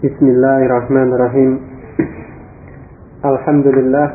Bismillahirrahmanirrahim. Alhamdulillah.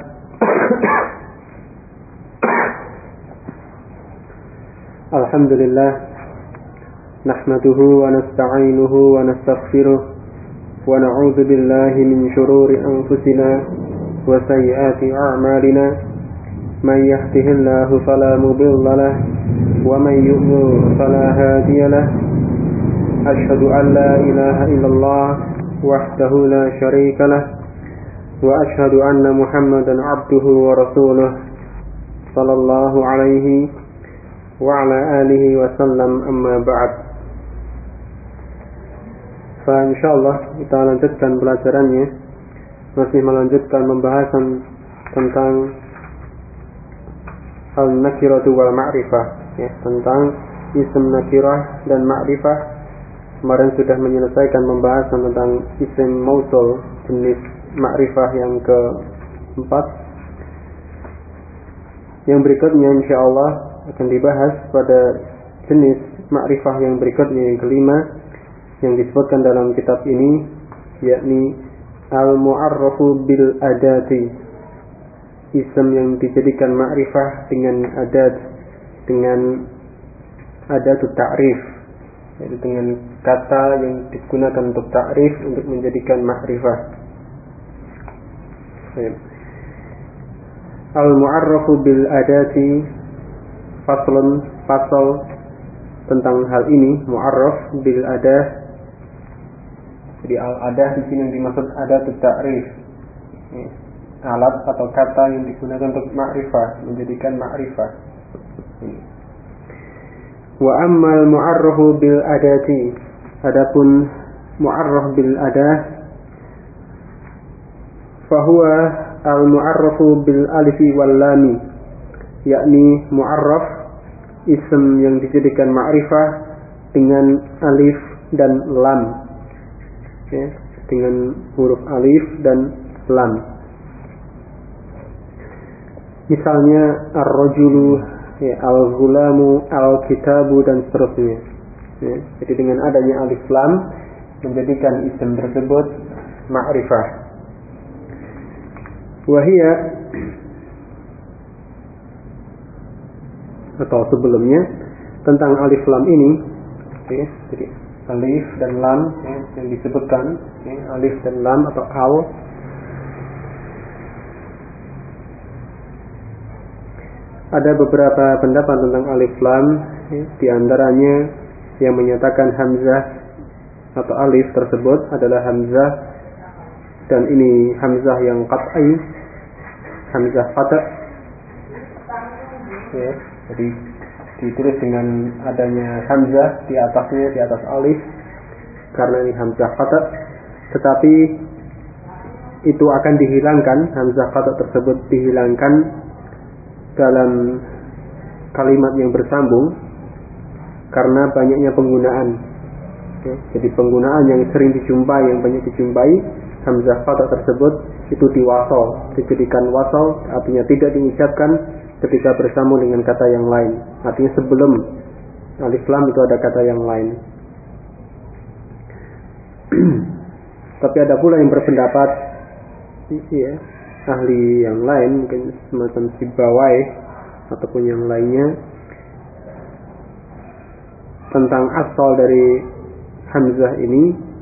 Alhamdulillah. Nahmaduhu wa nasta'inuhu wa nastaghfiruh wa na'udzu billahi min shururi anfusina wa sayyiati a'malina. Man yahdihillahu fala mudilla lahu wa man yudlil fala hadiya lahu. Asyhadu an la ilaha illallah wahdahu la syarika lah wa asyhadu anna Muhammadan abduhu wa rasuluh sallallahu alaihi wa ala alihi wa sallam, amma ba'd. Insyaallah kita lanjutkan pelajarannya, masih melanjutkan pembahasan tentang al-nakiratu wal ma'rifah, ya, tentang isim nakirah dan ma'rifah. Kemarin sudah menyelesaikan pembahasan tentang isim mausul jenis ma'rifah yang keempat. Yang berikutnya insyaallah akan dibahas pada jenis ma'rifah yang berikutnya, yang kelima, yang disebutkan dalam kitab ini, yakni al-mu'arrafu bil adati, isim yang dijadikan ma'rifah dengan adat, dengan adatut ta'rif, yaitu dengan kata yang digunakan untuk ta'rif untuk menjadikan ma'rifah. Al-mu'arrafu bil adati, faslun, fasal tentang hal ini, mu'arraf bil adah. Jadi al-adah di sini yang dimaksud adatut ta'rif, alat atau kata yang digunakan untuk ma'rifah, menjadikan ma'rifah. Wa ammal mu'arrafu bil adati, adapun mu'arraf bil adah, fahuwa al mu'arrafu bil alifi wal lami, yakni mu'arraf isim yang dijadikan ma'rifah dengan alif dan lam, ya, dengan huruf alif dan lam. Misalnya ar-rajulu, ya, al-ghulamu, al-kitabu, dan seterusnya, ya. Jadi dengan adanya alif lam menjadikan isim tersebut ma'rifah. Wahia, atau sebelumnya tentang alif lam ini, ya, jadi alif dan lam, ya, yang disebutkan, ya, alif dan lam atau al. Ada beberapa pendapat tentang alif lam, ya, di antaranya yang menyatakan hamzah atau alif tersebut adalah hamzah, dan ini hamzah yang qat'i, hamzah qat', ya, jadi ditulis dengan adanya hamzah di atasnya, di atas alif, karena ini hamzah qat'. Tetapi itu akan dihilangkan, hamzah qat' tersebut dihilangkan dalam kalimat yang bersambung karena banyaknya penggunaan, ya. Jadi penggunaan yang sering dijumpai, yang banyak dijumpai, hamzah qat' tersebut itu diwasal, dijadikan wasal, artinya tidak diucapkan ketika bersambung dengan kata yang lain. Artinya sebelum alif lam itu ada kata yang lain. Tapi ada pula yang berpendapat, ya, ahli yang lain, mungkin semacam Sibawai ataupun yang lainnya, tentang asal dari hamzah ini,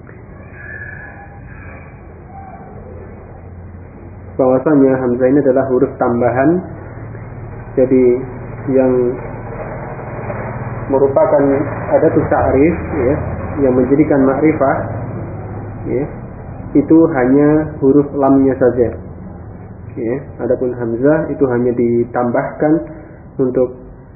bahwasanya hamzah ini adalah huruf tambahan, jadi yang merupakan adatut ta'rif, ya, yang menjadikan ma'rifah, ya, itu hanya huruf lamnya saja, ya. Adapun hamzah itu hanya ditambahkan untuk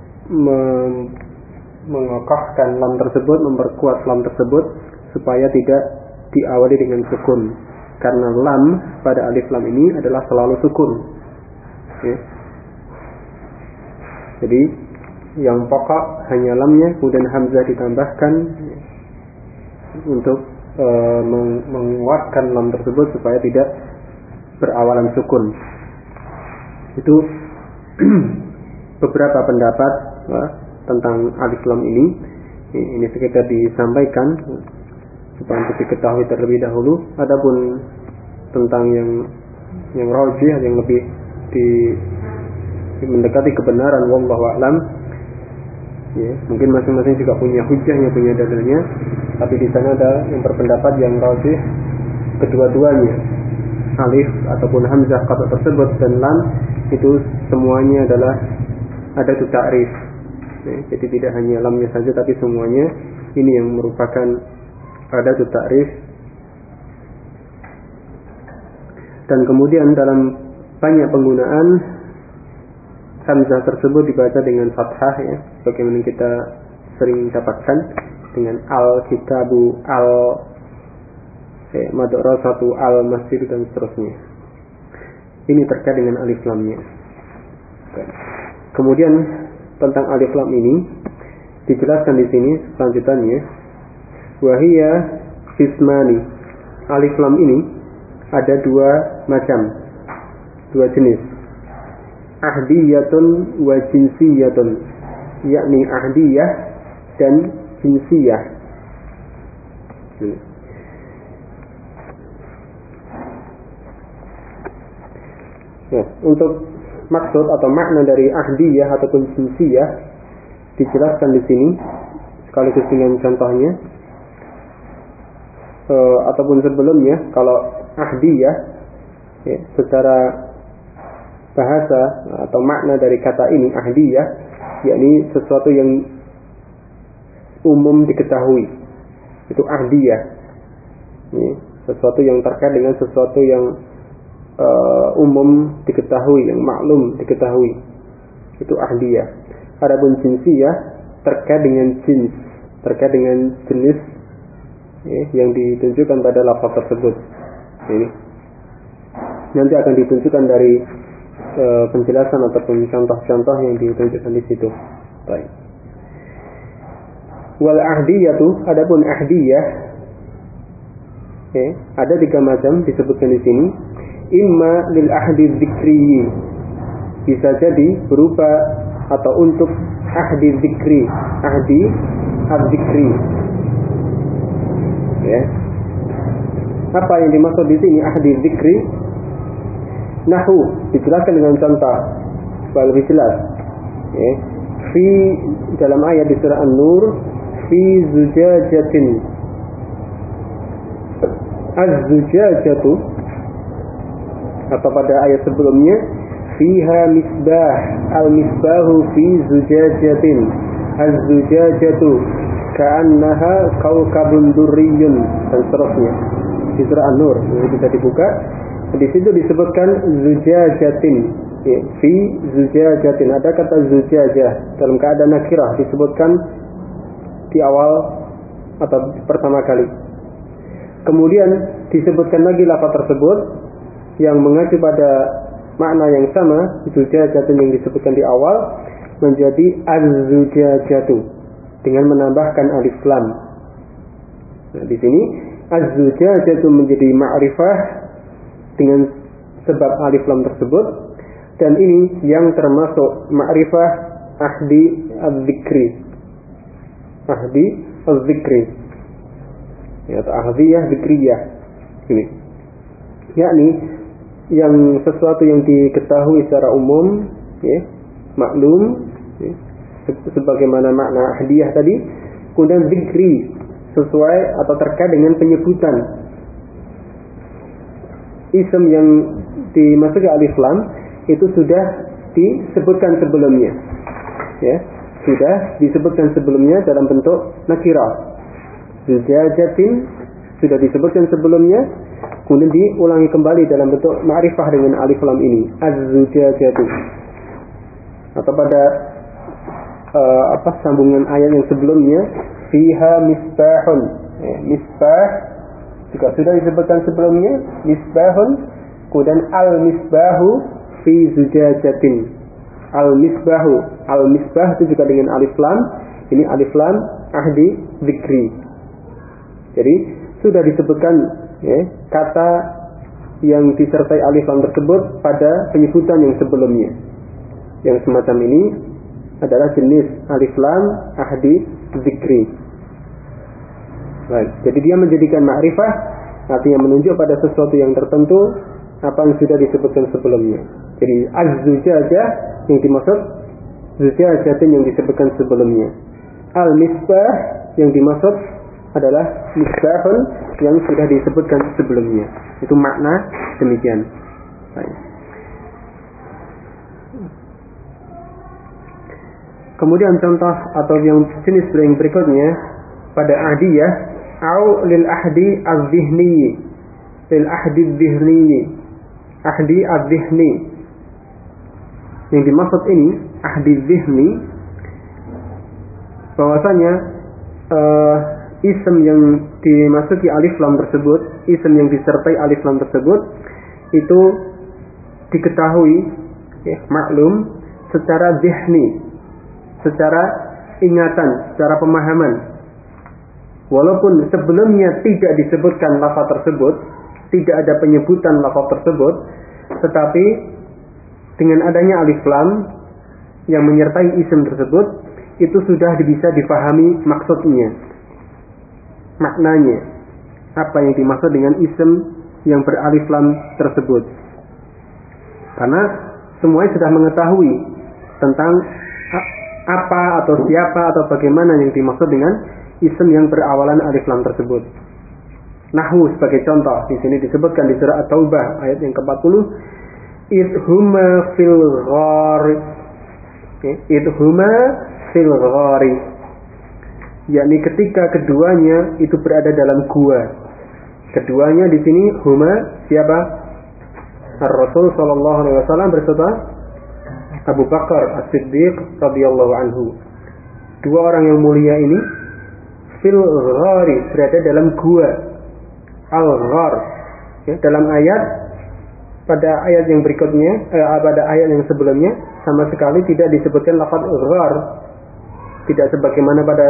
mengokohkan lam tersebut, memperkuat lam tersebut supaya tidak diawali dengan sukun, karena lam pada alif lam ini adalah selalu sukun, ya. Jadi yang pokok hanya lamnya, kemudian hamzah ditambahkan, ya, untuk menguatkan lam tersebut supaya tidak berawalan sukun. Itu beberapa pendapat, tentang alif lam ini. Ini sekedar disampaikan supaya untuk diketahui terlebih dahulu. Adapun tentang yang rajih, yang lebih mendekati kebenaran, wallahu a'lam. Ya, mungkin masing-masing juga punya hujahnya, punya dalilnya, tapi di sana ada yang berpendapat yang rajih kedua-duanya, alif ataupun hamzah kata tersebut dan lam itu semuanya adalah ada tu ta'rif. Ya, jadi tidak hanya lamnya saja tapi semuanya ini yang merupakan ada tu ta'rif. Dan kemudian dalam banyak penggunaan hamzah tersebut dibaca dengan fathah, ya, bagaimana kita sering dapatkan dengan al-kitabu, madrasatu, al-masjid dan seterusnya. Ini terkait dengan alif lamnya. Kemudian tentang alif lam ini dijelaskan di sini selanjutnya, wahia qismani. Alif lam ini ada dua macam, dua jenis. Ahdiyatun wa jinsiyatun, yakni ahdiyah dan jinsiyah. Nah, untuk maksud atau makna dari ahdiyah ataupun jinsiyah dijelaskan di sini sekaligus dengan contohnya, ataupun sebelumnya. Kalau ahdiyah, ya, secara bahasa atau makna dari kata ini ahdiyah, yakni sesuatu yang umum diketahui, itu ahdiyah. Ya, sesuatu yang terkait dengan sesuatu yang umum diketahui, yang maklum diketahui, itu ahdiyah. Adapun jinsiyah terkait dengan jins, terkait dengan jenis, ya, yang ditunjukkan pada lafaz tersebut. Ini nanti akan ditunjukkan dari penjelasan ataupun contoh-contoh yang ditunjukkan di situ. Baik. Wal ahdiyatu, adapun ahdiyah, ada tiga macam disebutkan di sini. Imma lil ahdi dzikri, bisa jadi berupa atau untuk ahdi dzikri, ahdi adzikri. Ya. Apa yang dimaksud di sini ahdi dzikri? Nahu dijelaskan dengan contoh supaya lebih jelas. Ya. Fi dalam ayat di surah An-Nur, fi zujajatin. Az-zujajatu, atau pada ayat sebelumnya, fiha misbah, al-misbahu fi zujajatin, az-zujajatu ka'annaha kawkabun durriyun, dan seterusnya. Di surah An-Nur ini bisa dibuka. Di situ disebutkan zujajatin, ya, fi zujajatin, ada kata zujajah dalam keadaan nakirah disebutkan di awal atau pertama kali. Kemudian disebutkan lagi lafaz tersebut yang mengacu pada makna yang sama, zujajatun yang disebutkan di awal menjadi az-zujajatu dengan menambahkan alif lam. Nah, di sini az-zujajatu menjadi ma'rifah dengan sebab alif lam tersebut, dan ini yang termasuk ma'rifah ahdi az-zikri. Ahdi az-zikri, ya, atau ahdiyah zikriyah. Ini yakni yang sesuatu yang diketahui secara umum, ya, maklum, ya, sebagaimana makna ahdiyah tadi. Kemudian zikri sesuai atau terkait dengan penyebutan isim yang dimasuki alif lam, itu sudah disebutkan sebelumnya, ya, sudah disebutkan sebelumnya dalam bentuk nakirah. Zujajatin sudah disebutkan sebelumnya, kemudian diulangi kembali dalam bentuk ma'rifah dengan alif lam ini, az-zujajatu. Atau pada sambungan ayat yang sebelumnya, fiha misbahun, misbah juga sudah disebutkan sebelumnya, misbahun, kemudian al-misbahu fi zujajatin, al-misbah itu juga dengan alif lam, ini alif lam ahdi zikri. Jadi sudah disebutkan, ya, kata yang disertai alif lam tersebut pada penyebutan yang sebelumnya. Yang semacam ini adalah jenis alif lam ahdi zikri. Baik. Jadi dia menjadikan ma'rifah artinya menunjuk pada sesuatu yang tertentu apa yang sudah disebutkan sebelumnya. Jadi az-zujajah yang dimaksud zujajatin yang disebutkan sebelumnya. Al-misbah yang dimaksud adalah misbahun yang sudah disebutkan sebelumnya. Itu makna demikian. Baik. Kemudian contoh atau yang jenis yang berikutnya pada ahdiyah au lil ahdi az-zihni, lil ahdi az-zihni, ahdi az-zihni. Yang dimaksud ini ahdi zihni bahwasanya isim yang dimasuki alif lam tersebut, isim yang disertai alif lam tersebut itu diketahui maklum secara zihni, secara ingatan, secara pemahaman. Walaupun sebelumnya tidak disebutkan lafaz tersebut, tidak ada penyebutan lafaz tersebut, tetapi dengan adanya alif lam yang menyertai isim tersebut, itu sudah bisa difahami maksudnya, maknanya, apa yang dimaksud dengan isim yang beralif lam tersebut. Karena semuanya sudah mengetahui tentang apa atau siapa atau bagaimana yang dimaksud dengan isim yang berawalan alif lam tersebut. Nahwu sebagai contoh di sini disebutkan di surah At-Taubah ayat yang ke-40, idhuma fil ghari, idhuma fil ghari, yakni ketika keduanya itu berada dalam gua. Keduanya di sini huma siapa? Ar-Rasul sallallahu alaihi wasallam beserta Abu Bakar As-Siddiq radhiyallahu anhu. Dua orang yang mulia ini fil ghari, berada dalam gua. Al-ghar. Ya, dalam ayat pada ayat yang berikutnya, pada ayat yang sebelumnya sama sekali tidak disebutkan lafaz ghar. Tidak sebagaimana pada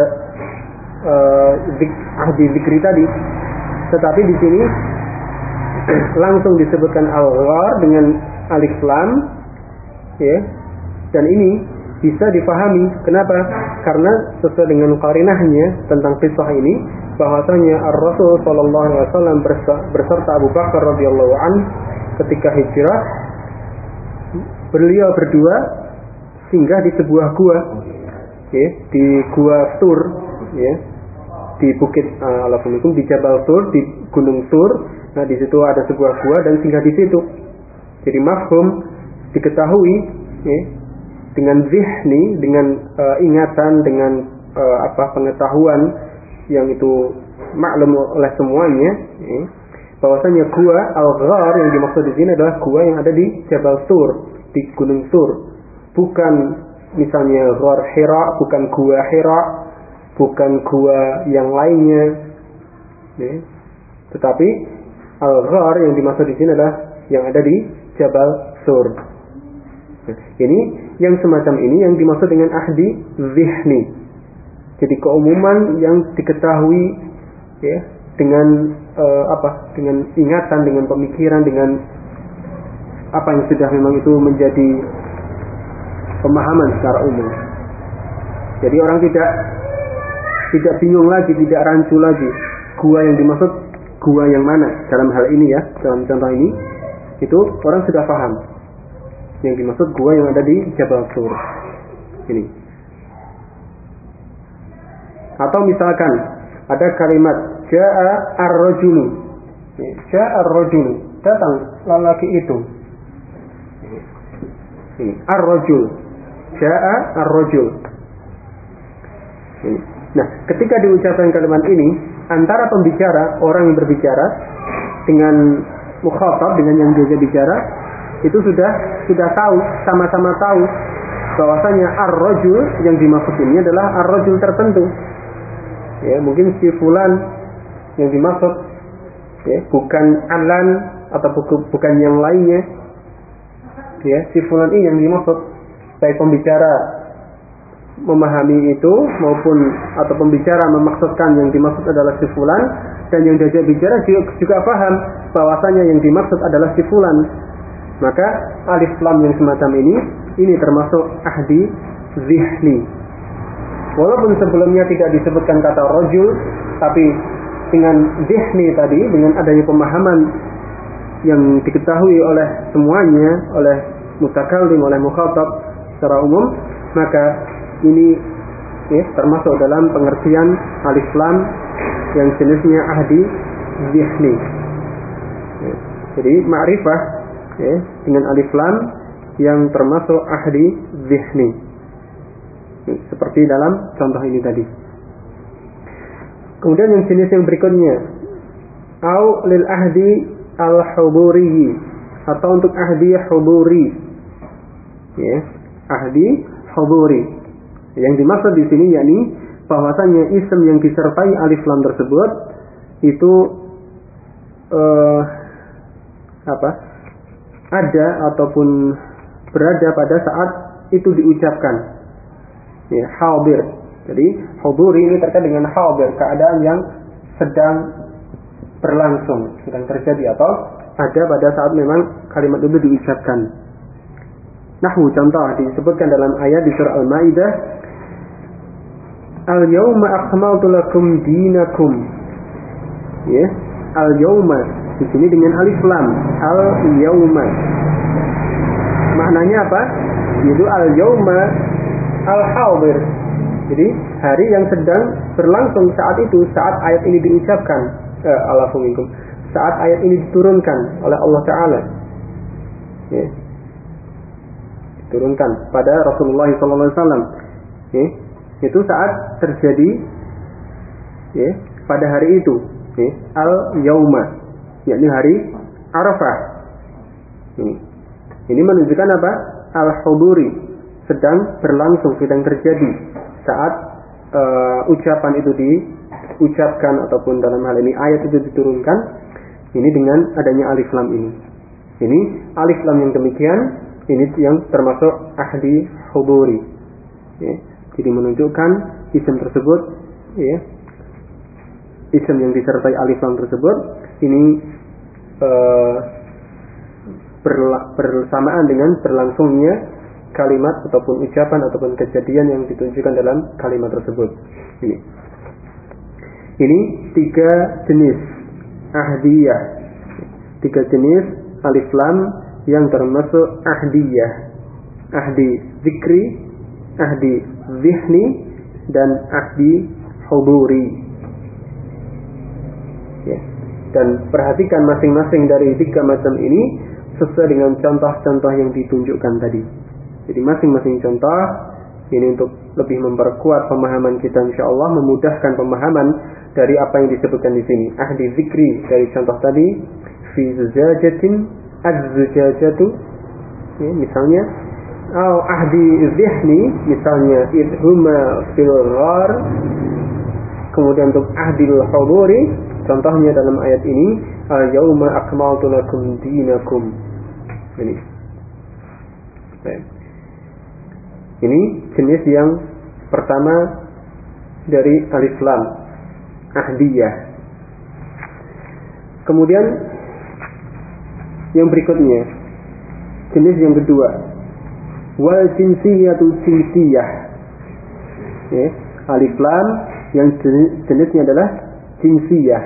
ahdi zikri tadi. Tetapi di sini langsung disebutkan al-ghar dengan alif lam, ya. Dan ini bisa difahami. Kenapa? Karena sesuai dengan qarinahnya tentang kisah ini, bahwasanya Ar-Rasul sallallahu alaihi wasallam beserta Abu Bakar radhiyallahu an ketika hijrah, beliau berdua singgah di sebuah gua, ya, di gua Tur, ya, di bukit Alaikum di Jabal Tur, di Gunung Tur. Nah, di situ ada sebuah gua dan singgah di situ. Jadi mafhum diketahui, ya, dengan zihni, dengan ingatan, dengan pengetahuan yang itu maklum oleh semuanya, ya, bahwasanya gua Al-Ghar yang dimaksud di sini adalah gua yang ada di Jabal Tur, di Gunung Tur. Bukan misalnya Ghar Hira, bukan gua Hira, bukan gua yang lainnya, ya. Tetapi Al-Ghar yang dimaksud di sini adalah yang ada di Jabal Tur. Ini yang semacam ini yang dimaksud dengan ahdi zihni. Jadi keumuman yang diketahui, ya, dengan dengan ingatan, dengan pemikiran, dengan apa yang sudah memang itu menjadi pemahaman secara umum. Jadi orang tidak bingung lagi, tidak rancu lagi gua yang dimaksud gua yang mana dalam hal ini, ya, dalam contoh ini itu orang sudah paham yang dimaksud gua yang ada di Jabal Tur ini. Atau misalkan ada kalimat jaa ar-rajulu, jaa ar-rajulu, datang lelaki itu. Ini ar-rajul, jaa ar-rajul. Nah, ketika diucapkan kalimat ini, antara pembicara, orang yang berbicara dengan mukhatab, dengan yang juga bicara, itu sudah tahu, sama-sama tahu bahwasanya ar-rajul yang dimaksud ini adalah ar-rajul tertentu. Ya, mungkin si fulan yang dimaksud, ya, bukan alan atau bukan yang lainnya. Ya, si fulan ini yang dimaksud. Baik pembicara memahami itu maupun atau pembicara memaksudkan yang dimaksud adalah si fulan, dan yang diajak bicara juga paham bahwasanya yang dimaksud adalah si fulan. Maka alif lam yang semacam ini termasuk ahdi zihni. Walaupun sebelumnya tidak disebutkan kata rajul, tapi dengan dhihni tadi, dengan adanya pemahaman yang diketahui oleh semuanya, oleh mutakallim, oleh mukhatab secara umum, maka ini termasuk dalam pengertian alif lam yang jenisnya ahdi dhihni. Jadi ma'rifah dengan alif lam yang termasuk ahdi dhihni, seperti dalam contoh ini tadi. Kemudian yang jenis yang berikutnya, au lil ahdi al-huburi, atau untuk ahdi huburi, ahdi huburi. Yang dimaksud di sini yakni bahwasanya isim yang disertai alif lam tersebut itu ada ataupun berada pada saat itu diucapkan, hadir. Jadi huburi ini terkait dengan hadir, keadaan yang sedang berlangsung, sedang terjadi atau ada pada saat memang kalimat itu diucapkan. Nahwu contoh disebutkan dalam ayat di surah Al-Maidah, al-yawma akmaltu lakum dinakum. Al-yawma di sini dengan alif lam, al-yawma. Maknanya apa? Yaitu al-yawma al-hadir. Jadi hari yang sedang berlangsung saat itu, saat ayat ini diucapkan, saat ayat ini diturunkan oleh Allah Ta'ala, diturunkan pada Rasulullah SAW. Itu saat terjadi pada hari itu, al-yawma, yakni hari Arafah. Ini menunjukkan apa? Al-huduri, sedang berlangsung, sedang terjadi saat ucapan itu diucapkan, ataupun dalam hal ini ayat itu diturunkan. Ini dengan adanya alif lam ini. Ini alif lam yang demikian, ini yang termasuk ahdi huduri. Jadi menunjukkan isim tersebut, isim yang disertai alif lam tersebut ini bersamaan dengan berlangsungnya kalimat ataupun ucapan ataupun kejadian yang ditunjukkan dalam kalimat tersebut. Ini 3 jenis ahdiyah, 3 jenis alif lam yang termasuk ahdiyah: ahdi zikri, ahdi zihni, dan ahdi huduri. Dan perhatikan masing-masing dari 3 macam ini sesuai dengan contoh-contoh yang ditunjukkan tadi. Jadi masing-masing contoh ini untuk lebih memperkuat pemahaman kita, insyaallah memudahkan pemahaman dari apa yang disebutkan di sini. Ahdi zikri dari contoh tadi, fi zujajatin az-zujajatu, misalnya. Atau ahdi zihni, misalnya idhuma fil ghar. Kemudian untuk ahdi al-huduri, contohnya dalam ayat ini, al-yawma akmaltu lakum dinakum. Ini jenis yang pertama dari alif lam, ahdiyah. Kemudian yang berikutnya, jenis yang kedua, wal jinsiyatu jinsiyah. Alif lam yang jenisnya adalah jinsiyah.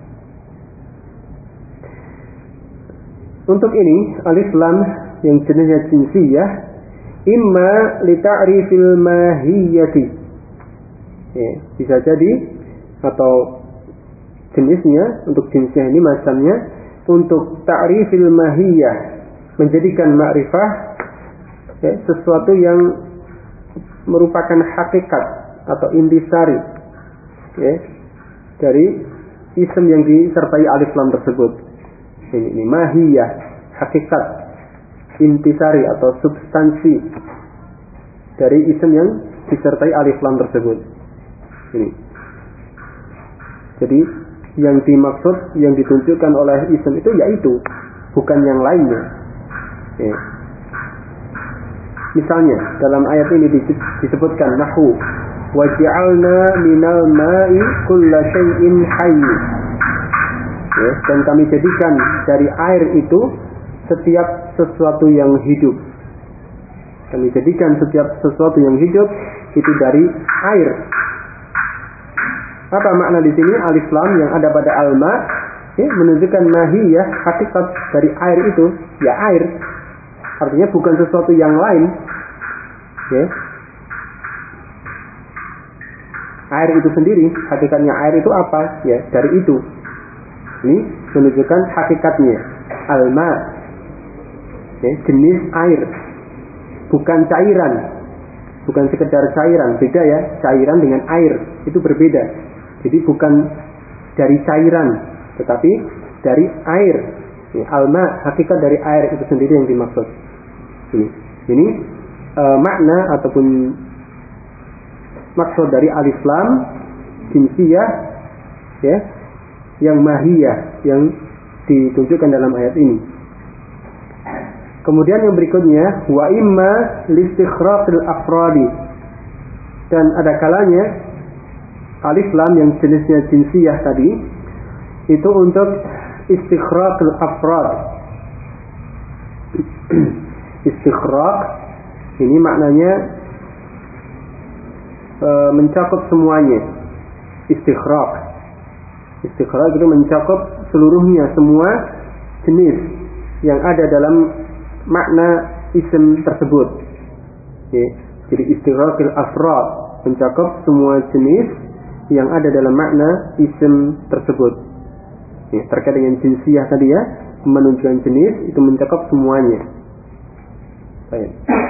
Untuk ini alif lam yang jenisnya jinsiyah, imma li ta'rifil mahiyati, bisa jadi, atau jenisnya, untuk jenisnya ini macamnya untuk ta'rifil mahiyah, menjadikan ma'rifah sesuatu yang merupakan hakikat atau intisari dari isim yang disertai alif lam tersebut. Ini mahiyah, hakikat, intisari atau substansi dari isim yang disertai alif lam tersebut. Ini. Jadi yang dimaksud, yang ditunjukkan oleh isim itu yaitu, bukan yang lainnya. Misalnya dalam ayat ini disebutkan nahwu waj'alna minal ma'i kulla syai'in hayy. Dan kami jadikan dari air itu setiap sesuatu yang hidup. Kami jadikan setiap sesuatu yang hidup itu dari air. Apa makna di sini alif lam yang ada pada alma? Menunjukkan mahiyah, hakikat dari air itu, ya air. Artinya bukan sesuatu yang lain. Ya. Air itu sendiri, hakikatnya air itu apa? Ya, dari itu. Ini menunjukkan hakikatnya. Alma, ya, jenis air, bukan cairan, bukan sekedar cairan. Beda ya, cairan dengan air itu berbeda. Jadi bukan dari cairan, tetapi dari air. Ya, alma, hakikat dari air itu sendiri yang dimaksud. Ini makna ataupun maksud dari alif lam jinsiyah, ya, yang mahiyah yang ditunjukkan dalam ayat ini. Kemudian yang berikutnya wa imma listikhraqil afradi, dan ada kalanya alif lam yang jenisnya jinsiyah tadi itu untuk istikhraqil afrad. Istikhraq ini maknanya mencakup semuanya. Istikhraq itu mencakup seluruhnya, semua jenis yang ada dalam makna isim tersebut. Ya, jadi istighraqil afrad mencakup semua jenis yang ada dalam makna isim tersebut. Ya, terkait dengan jinsiyah tadi ya, menunjukkan jenis itu mencakup semuanya. Baik.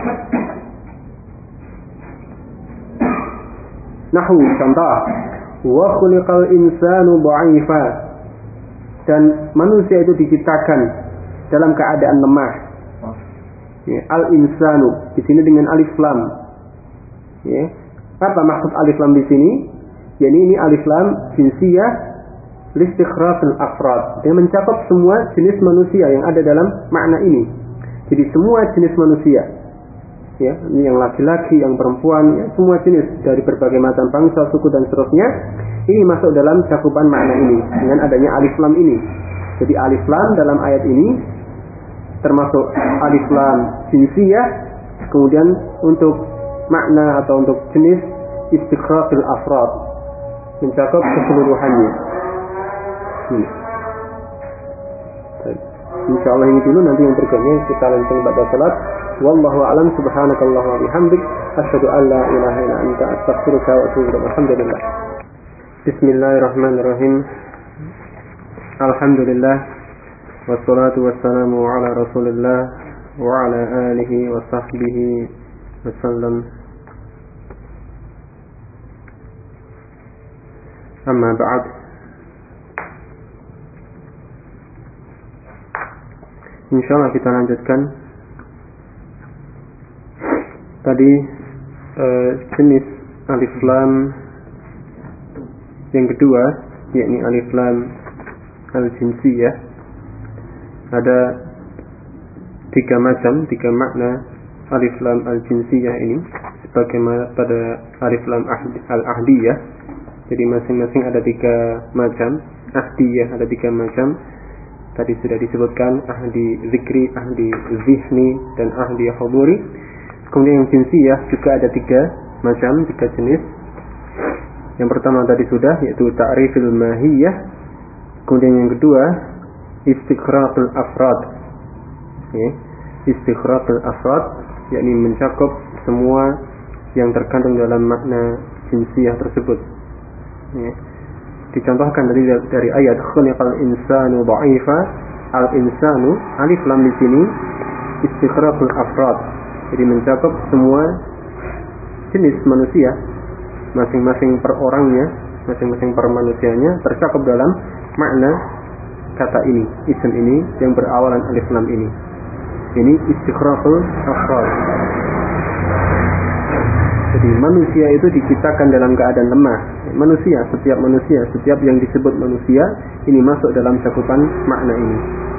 Nahwu contoh, wa khuliqal insanu dha'ifa, dan manusia itu diciptakan dalam keadaan lemah. Ya, al insanu di sini dengan alif lam. Ya, apa maksud alif lam di sini? Yani ini alif lam jinsiyah listikhraqil afrad. Dia mencakup semua jenis manusia yang ada dalam makna ini. Jadi semua jenis manusia. Ya, ini yang laki-laki, yang perempuan, ya, semua jenis dari berbagai macam bangsa, suku dan seterusnya, ini masuk dalam cakupan makna ini dengan adanya alif lam ini. Jadi alif lam dalam ayat ini termasuk alif lam jinsiyah, kemudian untuk makna atau untuk jenis istighraqil afrad, mencakup keseluruhannya. Insyaallah ini dulu, nanti yang berikutnya kita lanjutkan pada salat. Wallahu a'lam, subhanakallahumma wa bihamdik, asyhadu an la ilaha illa anta, astaghfiruka wa atubu ilaik. Alhamdulillah. Bismillahirrahmanirrahim. Alhamdulillah wassalatu wassalamu ala Rasulillah wa ala alihi wa sahbihi wasallam. Amma ba'd. Insyaallah kita lanjutkan tadi jenis alif lam yang kedua, yakni alif lam al-jinsiyah. Ada tiga makna alif lam al-jinsiyah ini, sebagaimana pada alif lam al-ahdiyah. Jadi masing-masing ada tiga macam. Ahdiyah ada tiga macam. Tadi sudah disebutkan ahdi zikri, ahdi zihni, dan ahdi huduri. Kemudian yang jinsiyah juga ada tiga macam, tiga jenis. Yang pertama tadi sudah, yaitu ta'rifil mahiyah. Kemudian yang kedua istighraqul afrad. Istighraqul afrad, yakni mencakup semua yang terkandung dalam makna jinsiyah tersebut. Dicontohkan dari ayat khuliqal insanu dha'ifa. Al insanu, alif lam di sini istighraqul afrad, jadi mencakup semua jenis manusia, masing-masing per orangnya, masing-masing per manusianya tercakup dalam makna kata ini, isim ini yang berawalan alif lam ini. Ini istighraqul afrad. Jadi manusia itu diciptakan dalam keadaan lemah. Setiap yang disebut manusia ini masuk dalam cakupan makna ini.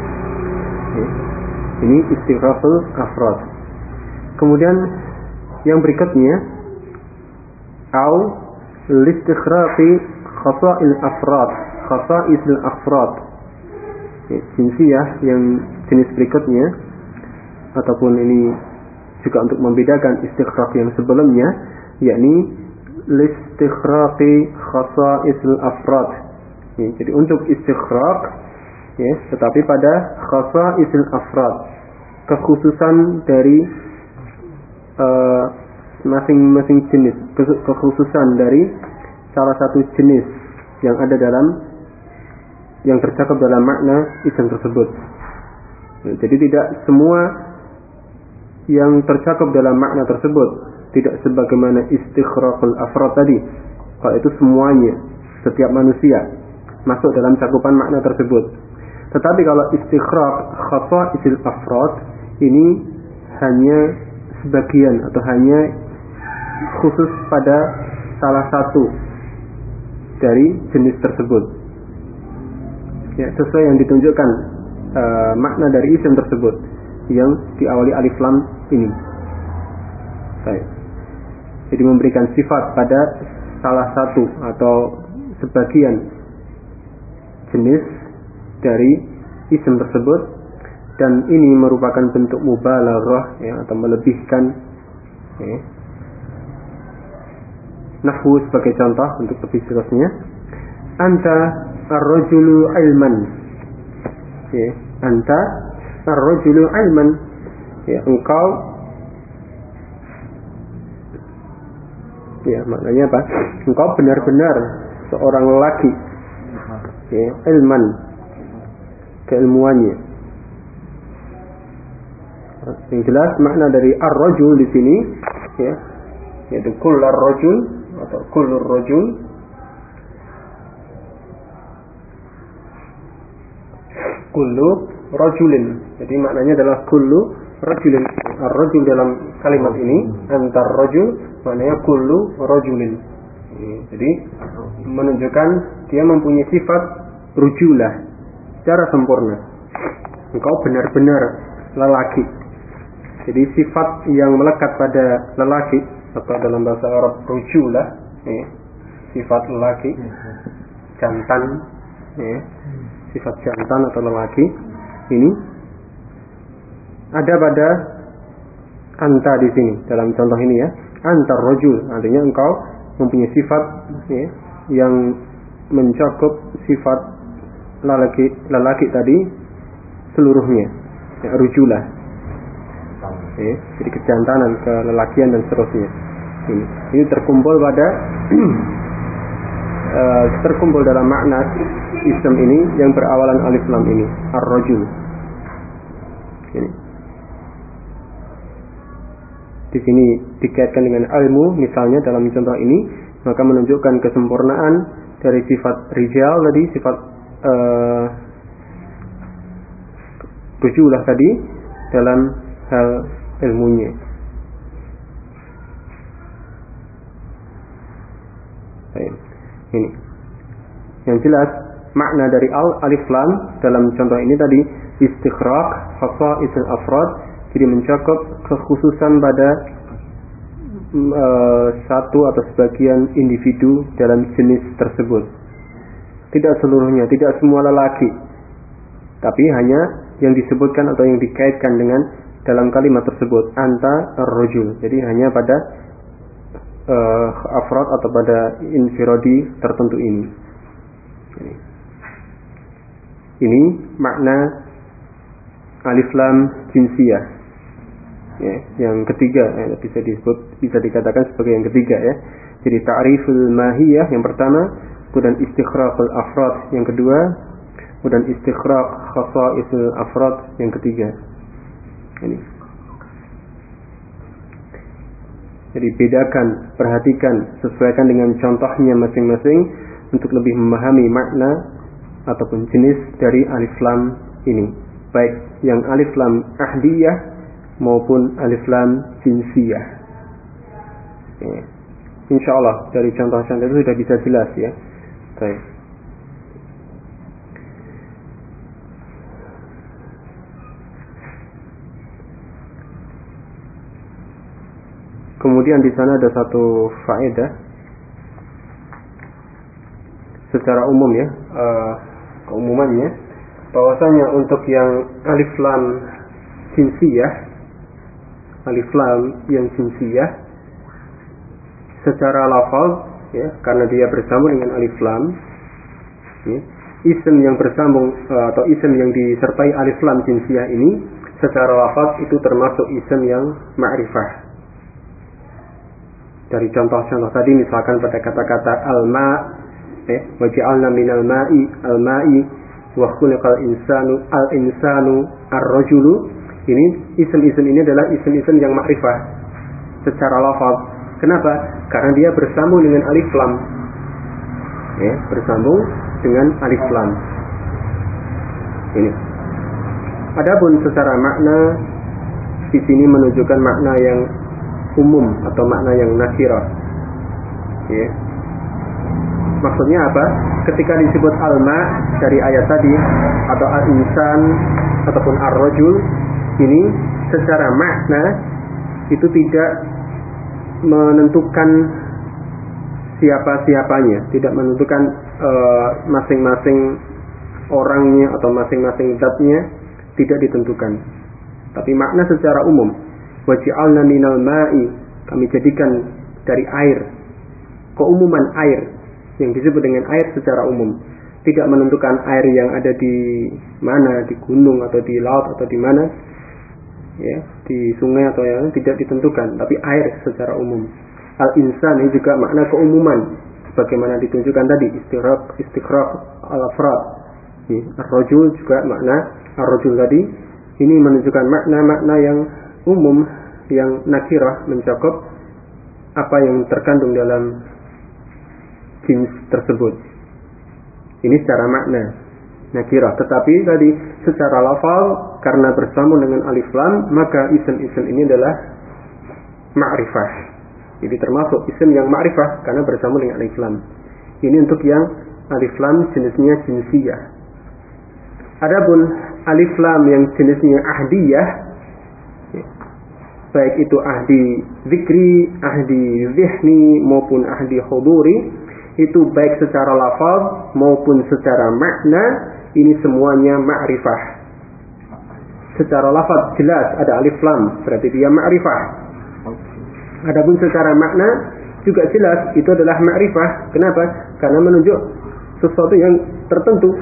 Ini istighraqul afrad. Kemudian yang berikutnya au listighraqi khasa'il afrad. Jinsiyah yang jenis berikutnya, ataupun ini juga untuk membedakan istighraq yang sebelumnya, yakni listighraqi khasaisil afrad. Ya, jadi untuk istighraq, ya, tetapi pada khasaisil afrad, kekhususan dari masing-masing jenis, kekhususan dari salah satu jenis yang ada dalam, yang tercakup dalam makna isim tersebut. Ya, jadi tidak semua yang tercakup dalam makna tersebut, tidak sebagaimana istighraqul afrad tadi, kalau itu semuanya, setiap manusia masuk dalam cakupan makna tersebut. Tetapi kalau istighraq khasaisil afrad, ini hanya sebagian atau hanya khusus pada salah satu dari jenis tersebut, ya, sesuai yang ditunjukkan makna dari isim tersebut yang diawali alif lam ini. Baik. Jadi memberikan sifat pada salah satu atau sebagian jenis dari isim tersebut, dan ini merupakan bentuk mubalaghah, ya, atau melebihkan, ya. Nahwu sebagai contoh untuk lebih jelasnya, anta ar-rajulu ilman, ya, anta ar-rajulu ilman, ya, engkau, ya, maknanya apa? Engkau benar-benar seorang lelaki, ya, ilman, keilmuannya. Yang jelas makna dari ar-rajul di sini, ya, yaitu kullar rajul atau kullur rajul, kullu rajulin. Jadi maknanya adalah kullu rajulin. Ar-rajul dalam kalimat ini, antar rajul, maknanya kullu rajulin. Jadi menunjukkan dia mempunyai sifat rujulah secara sempurna. Engkau benar-benar lelaki. Jadi sifat yang melekat pada lelaki, atau dalam bahasa Arab rujulah, ya, sifat lelaki, jantan, ya, sifat jantan atau lelaki, ini ada pada anta di sini dalam contoh ini, ya, antar rajul, artinya engkau mempunyai sifat, ya, yang mencakup sifat lelaki tadi seluruhnya, ya, rujulah, ya, jadi kejantanan, kelelakian dan seterusnya. Ini terkumpul pada terkumpul dalam makna isim ini yang berawalan alif lam ini, ar-rajul. Ini di sini dikaitkan dengan ilmu, misalnya dalam contoh ini, maka menunjukkan kesempurnaan dari sifat rijal tadi, sifat rujulah tadi dalam hal ilmunya. Ini yang jelas makna dari alif lam dalam contoh ini tadi, istighraq khasaisil afrad, jadi mencakup kekhususan pada satu atau sebagian individu dalam jenis tersebut. Tidak seluruhnya, tidak semua lelaki, tapi hanya yang disebutkan atau yang dikaitkan dengan dalam kalimat tersebut, anta ar-rajul. Jadi hanya pada afrad atau pada infiradi tertentu ini. Ini makna alif lam jinsiyah, ya, yang ketiga, ya, bisa dikatakan sebagai yang ketiga, ya. Jadi ta'riful mahiyah yang pertama, kemudian istighraqul afrad yang kedua, kemudian istighraq khasaisul afrad yang ketiga. Ini. Jadi bedakan, perhatikan, sesuaikan dengan contohnya masing-masing untuk lebih memahami makna ataupun jenis dari alif lam ini, baik yang alif lam ahdiyah maupun alif lam jinsiyah. Ya. Insyaallah dari contoh-contoh itu sudah bisa jelas, ya. Baik. Kemudian di sana ada satu faedah secara umum, ya, keumumannya, bahwasanya untuk yang alif lam jinsiyah, alif lam yang jinsiyah, secara lafaz, ya, karena dia bersambung dengan alif lam, ya, isim yang bersambung atau isim yang disertai alif lam jinsiyah ini secara lafaz itu termasuk isim yang ma'rifah. Dari contoh-contoh tadi misalkan pada kata-kata al-ma', wa ja'alna minal ma'i al-ma'i wa khuliqal insanu al-insanu ar-rajulu. Ini isim-isim ini adalah isim-isim yang ma'rifah secara lafaz. Kenapa? Karena dia bersambung dengan alif lam. Ya, bersambung dengan alif lam. Ini. Adapun secara makna di sini menunjukkan makna yang umum atau makna yang nakirah. Ya. Maksudnya apa? Ketika disebut alma dari ayat tadi atau al-insan ataupun ar-rajul, ini secara makna itu tidak menentukan siapa-siapanya, tidak menentukan masing-masing orangnya atau masing-masing zatnya, tidak ditentukan. Tapi makna secara umum, waj'alna minal ma'i, kami jadikan dari air, keumuman air yang disebut dengan air secara umum, tidak menentukan air yang ada di mana, di gunung atau di laut atau di mana, ya, di sungai atau yang tidak ditentukan, tapi air secara umum. Al-insan ini juga makna keumuman, sebagaimana ditunjukkan tadi istighraq al-afrad. Ar-rajul juga makna ar-rajul tadi ini menunjukkan makna-makna yang umum, yang nakirah, mencakup apa yang terkandung dalam jenis tersebut. Ini secara makna nakirah, tetapi tadi secara lafal karena bersambung dengan alif lam, maka isim-isim ini adalah ma'rifah. Jadi termasuk isim yang ma'rifah karena bersambung dengan alif lam. Ini untuk yang alif lam jenisnya jinsiyah. Adapun alif lam yang jenisnya ahdiyah, baik itu ahdi zikri, ahdi zihni maupun ahdi huduri, itu baik secara lafaz maupun secara makna, ini semuanya ma'rifah. Secara lafaz jelas ada alif lam, berarti dia ma'rifah. Adapun secara makna juga jelas itu adalah ma'rifah. Kenapa? Karena menunjuk sesuatu yang tertentu.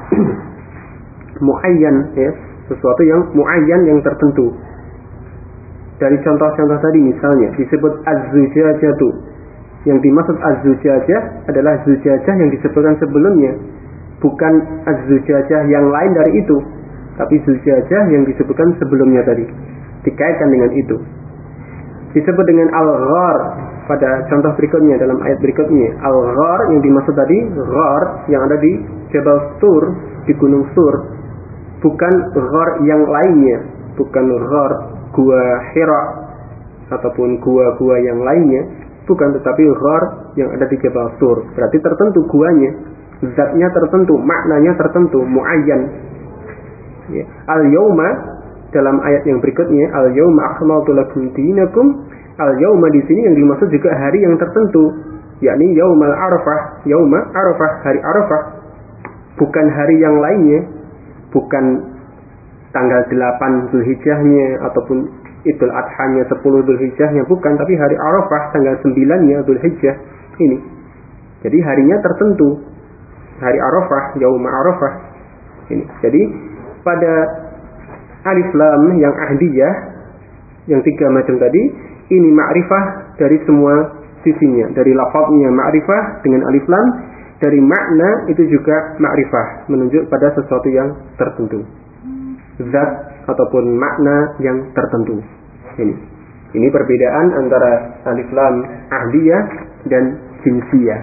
Muayyan, ya, sesuatu yang muayyan, yang tertentu. Dari contoh-contoh tadi misalnya disebut az-zujajatu. Yang dimaksud az-zujajah adalah zujajah yang disebutkan sebelumnya, bukan az-zujajah yang lain dari itu, tapi zujajah yang disebutkan sebelumnya tadi, dikaitkan dengan itu. Disebut dengan al-ghar pada contoh berikutnya, dalam ayat berikutnya. Al-ghar yang dimaksud tadi, ghar yang ada di Jabal Tur, di Gunung Sur, bukan ghar yang lainnya, bukan ghar gua Hira ataupun gua-gua yang lainnya, bukan, tetapi ghar yang ada di Jabal Tur. Berarti tertentu guanya, zatnya tertentu, maknanya tertentu, muayyan. Ya. Al-yauma dalam ayat yang berikutnya, al-yauma akmaltu lakum dinakum. Al-yauma di sini yang dimaksud juga hari yang tertentu, yakni yaumal arafah, yauma arafah, hari Arafah. Bukan hari yang lainnya, bukan tanggal 8 Zulhijjahnya ataupun Idul Adhanya 10 Zulhijjahnya, bukan, tapi hari Arafah tanggal 9-nya Zulhijjah ini. Jadi harinya tertentu, hari Arafah, yauma Arafah ini. Jadi pada alif lam yang ahdiyah yang 3 macam tadi, ini ma'rifah dari semua sisinya. Dari lafaznya ma'rifah dengan alif lam, dari makna itu juga ma'rifah, menunjuk pada sesuatu yang tertentu, zat ataupun makna yang tertentu. Ini perbedaan antara alif lam ahdiyah dan jinsiyah.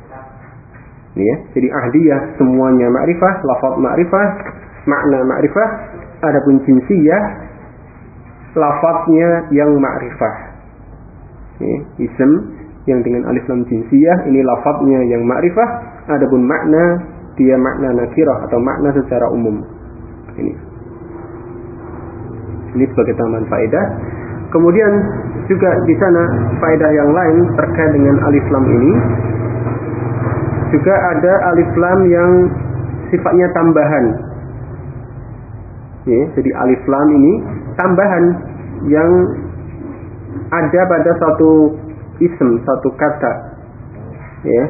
Ini ya. Jadi ahdiyah semuanya ma'rifah, lafaz ma'rifah, makna ma'rifah. Adapun jinsiyah lafaznya yang ma'rifah. Ism yang dengan alif lam jinsiyah ini lafaznya yang ma'rifah, adapun makna dia makna nakirah atau makna secara umum. Ini sebagai tambahan faedah. Kemudian juga di sana faedah yang lain terkait dengan alif lam ini, juga ada alif lam yang sifatnya tambahan. Ya, jadi alif lam ini tambahan yang ada pada suatu ism, satu kata, ya.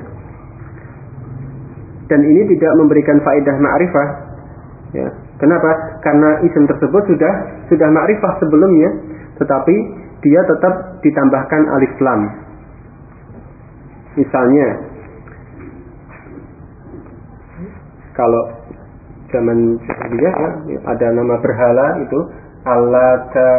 Dan ini tidak memberikan faedah ma'rifah, ya. Kenapa? Karena ism tersebut sudah ma'rifah sebelumnya, tetapi dia tetap ditambahkan alif lam. Misalnya, kalau zaman jahiliyah, ya, ada nama berhala itu Al-Lata,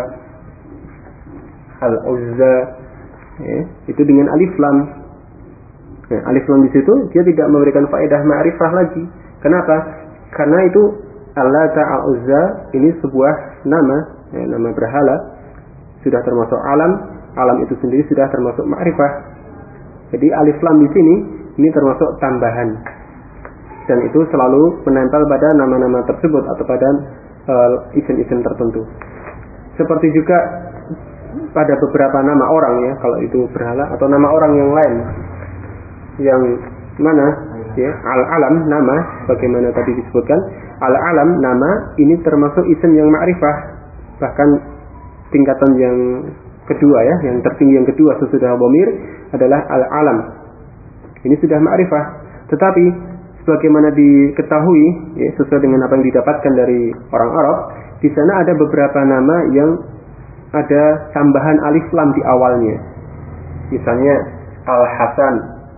Al-Uzza, ya, itu dengan alif lam. Nah, alif lam di situ dia tidak memberikan faedah ma'rifah lagi. Kenapa? Karena itu Al-Lata, Al-Uzza ini sebuah nama, ya, nama berhala, sudah termasuk alam itu sendiri sudah termasuk ma'rifah. Jadi alif lam di sini ini termasuk tambahan, dan itu selalu menempel pada nama-nama tersebut atau pada isim-isim tertentu. Seperti juga pada beberapa nama orang, ya, kalau itu berhala atau nama orang yang lain, yang mana, ya, al-alam nama, bagaimana tadi disebutkan, al-alam nama ini termasuk isim yang ma'rifah, bahkan tingkatan yang kedua, ya, yang tertinggi yang kedua sesudah dhamir adalah al-alam. Ini sudah ma'rifah. Tetapi sebagaimana diketahui, ya, sesuai dengan apa yang didapatkan dari orang Arab, di sana ada beberapa nama yang ada tambahan alif lam di awalnya. Misalnya Al-Hasan,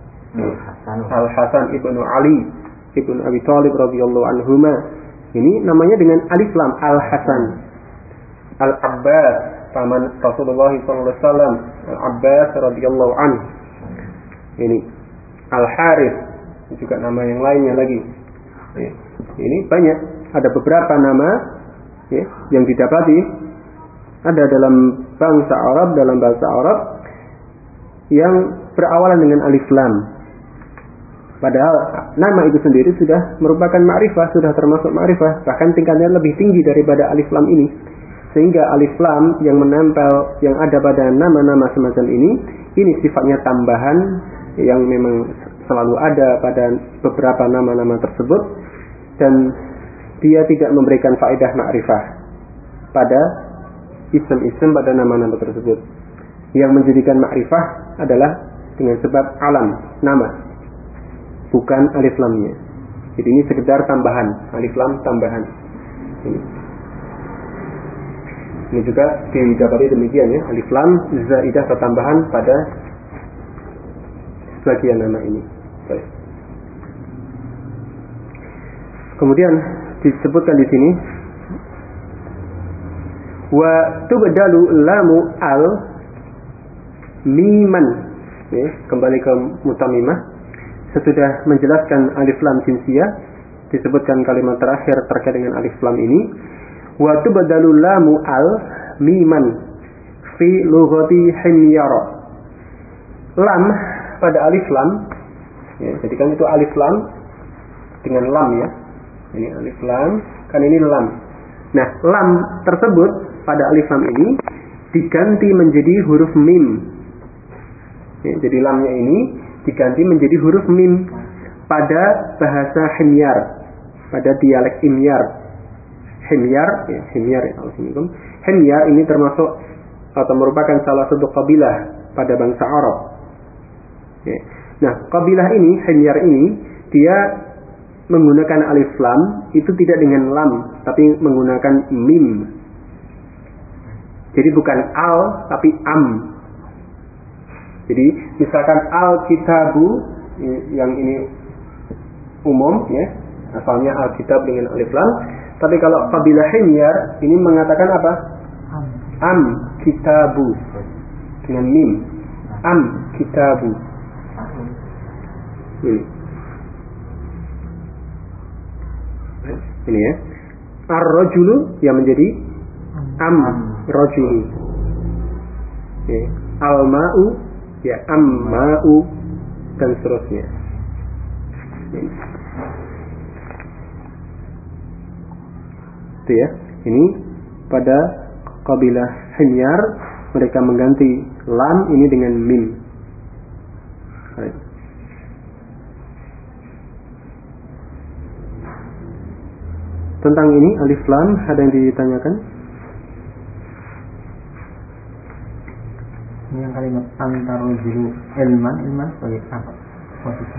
Al-Hasan ibnu Ali ibnu Abi Thalib radhiyallahu anhuma. Ini namanya dengan alif lam, Al-Hasan. Al-Abbas, paman Rasulullah SAW, Al-Abbas radhiyallahu anhu. Ini Al-Harith, juga nama yang lainnya lagi. Ya. Ini banyak, ada beberapa nama, ya, yang didapati ada dalam bangsa Arab, dalam bahasa Arab yang berawalan dengan alif lam. Padahal nama itu sendiri sudah merupakan ma'rifah, sudah termasuk ma'rifah, bahkan tingkatnya lebih tinggi daripada alif lam ini. Sehingga alif lam yang menempel, yang ada pada nama-nama semacam ini sifatnya tambahan yang memang selalu ada pada beberapa nama-nama tersebut, dan dia tidak memberikan faedah ma'rifah pada isim-isim pada nama-nama tersebut. Yang menjadikan ma'rifah adalah dengan sebab alam, nama, bukan alif lamnya. Jadi ini sekedar tambahan, alif lam tambahan. Ini juga didapati demikian, ya, alif lam zaidah atau tambahan pada sebagian nama ini. Baik. Kemudian disebutkan di sini wa tubdalu lamu al miman, ya, kembali ke mutamimah. Sesudah menjelaskan alif lam jinsiyah, disebutkan kalimat terakhir terkait dengan alif lam ini, wa tubdalu lamu al miman fi lughati himyar. Lam pada alif lam, ya, jadi kan itu alif lam dengan lam, ya. Ini alif lam, kan ini lam. Nah, lam tersebut pada alif lam ini diganti menjadi huruf mim. Ya, jadi lamnya ini diganti menjadi huruf mim pada bahasa himyar, pada dialek himyar. Himyar, ya, himyar, ya, himyar ini termasuk atau merupakan salah satu kabilah pada bangsa Arab. Ya. Nah, kabilah ini, himyar ini, dia menggunakan alif lam itu tidak dengan lam, tapi menggunakan mim. Jadi bukan al, tapi am. Jadi misalkan al-kitabu, yang ini umum, ya, asalnya al-kitab dengan alif lam. Tapi kalau kabilah himyar ini mengatakan apa? Am kitabu dengan mim. Am kitabu. Ini, ya. Ar-rajulu yang menjadi am rajulu. Ya. Al-ma'u, ya, am-ma'u, dan seterusnya. Ini. Itu, ya. Ini pada kabilah himyar mereka mengganti lam ini dengan mim. Baik. Tentang ini alif lam ada yang ditanyakan? Ini yang kalimat antarojulu ilman sebagai apa posisi?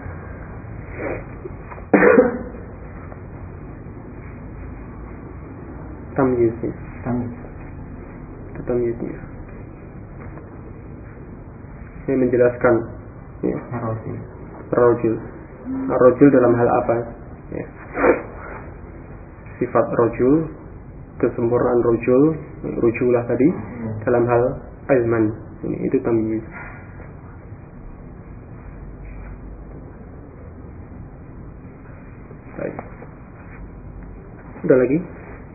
Tamyiznya. Ini menjelaskan ya. Rojul dalam hal apa ya. Sifat rojul, kesempurnaan rujulah tadi dalam hal ilman, ini itu tamyiz. Baik. Ada lagi?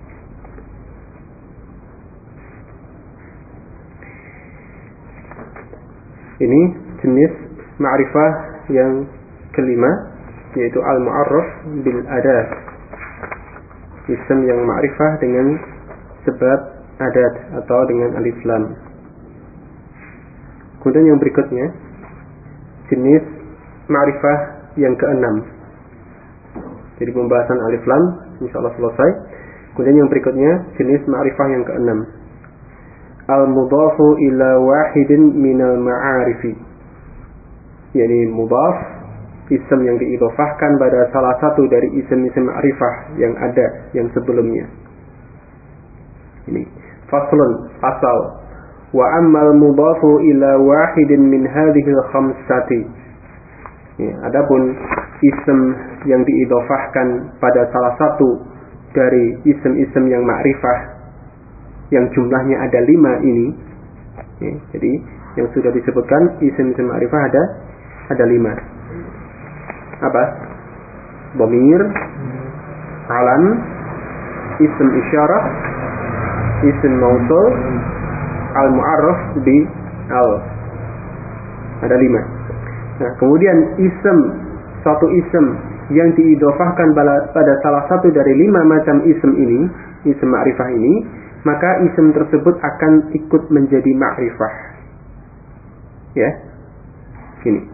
Ini jenis ma'rifah yang kelima, yaitu al-mu'arraf bil adat. Isim yang ma'rifah dengan sebab adat atau dengan alif lam. Kemudian yang berikutnya jenis ma'rifah yang keenam. Jadi pembahasan alif lam insyaallah selesai. Kemudian yang berikutnya jenis ma'rifah yang keenam. Al-mudhafu ila wahidin minal ma'arifi. Yani mudhaf, isim yang diidhofahkan pada salah satu dari isim-isim ma'rifah yang ada yang sebelumnya. Ini faslun, asal. Wa ammal mudhafu ila wahidin min hadhil khamsati. Ya, adapun isim yang diidhofahkan pada salah satu dari isim-isim yang ma'rifah yang jumlahnya ada 5 ini ya, jadi yang sudah disebutkan isim-isim ma'rifah ada 5. Apa? Dhamir, alam, isim isyarah, isim mausul, al-mu'arraf bi al. Ada 5. Nah, kemudian satu isim yang diidhofahkan pada salah satu dari 5 macam isim ini, isim ma'rifah ini, maka isim tersebut akan ikut menjadi ma'rifah. Ya. Gini.